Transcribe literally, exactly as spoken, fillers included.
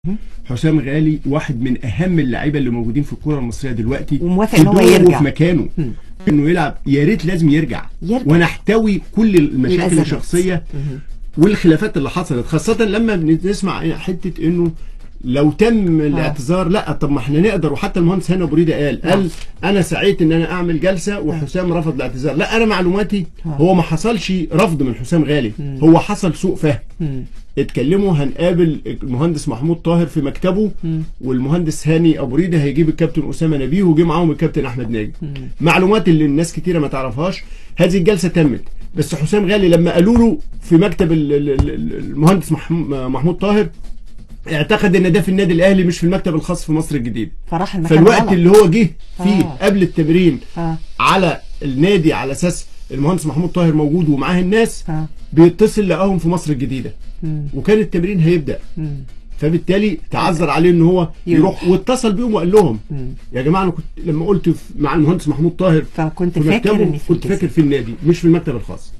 حسام غالي واحد من اهم اللعيبه اللي موجودين في الكوره المصريه دلوقتي، وموافق ان هو يرجع في مكانه مم. انه يلعب. يا ريت لازم يرجع, يرجع. ونحتوي كل المشاكل الشخصيه والخلافات اللي حصلت، خاصه لما بنسمع حته انه لو تم الاعتذار. لا طب ما احنا نقدر، وحتى المهندس هاني ابو ريده قال قال انا سعيت ان انا اعمل جلسه وحسام رفض الاعتذار. لا انا معلوماتي هو ما حصلش رفض من حسام غالي، هو حصل سوء فهم. اتكلموا هنقابل المهندس محمود طاهر في مكتبه، والمهندس هاني ابو ريده هيجيب الكابتن اسامه نبيه وجي معاهم الكابتن احمد ناجي. معلومات اللي الناس كتيره ما تعرفهاش. هذه الجلسه تمت، بس حسام غالي لما قالوا له في مكتب المهندس محمود طاهر اعتقد ان ده في النادي الاهلي مش في المكتب الخاص في مصر الجديد. فراح المكان فالوقت غلط. اللي هو جه فيه آه. قبل التمرين آه. على النادي على اساس المهندس محمود طاهر موجود ومعاه الناس، آه. بيتصل لقاهم في مصر الجديده مم. وكان التمرين هيبدا مم. فبالتالي تعذر عليه ان هو يروح، واتصل بيهم وقال لهم مم. يا جماعه انا كنت لما قلت مع المهندس محمود طاهر فكنت فاكر ان كنت فاكر في النادي مش في المكتب الخاص.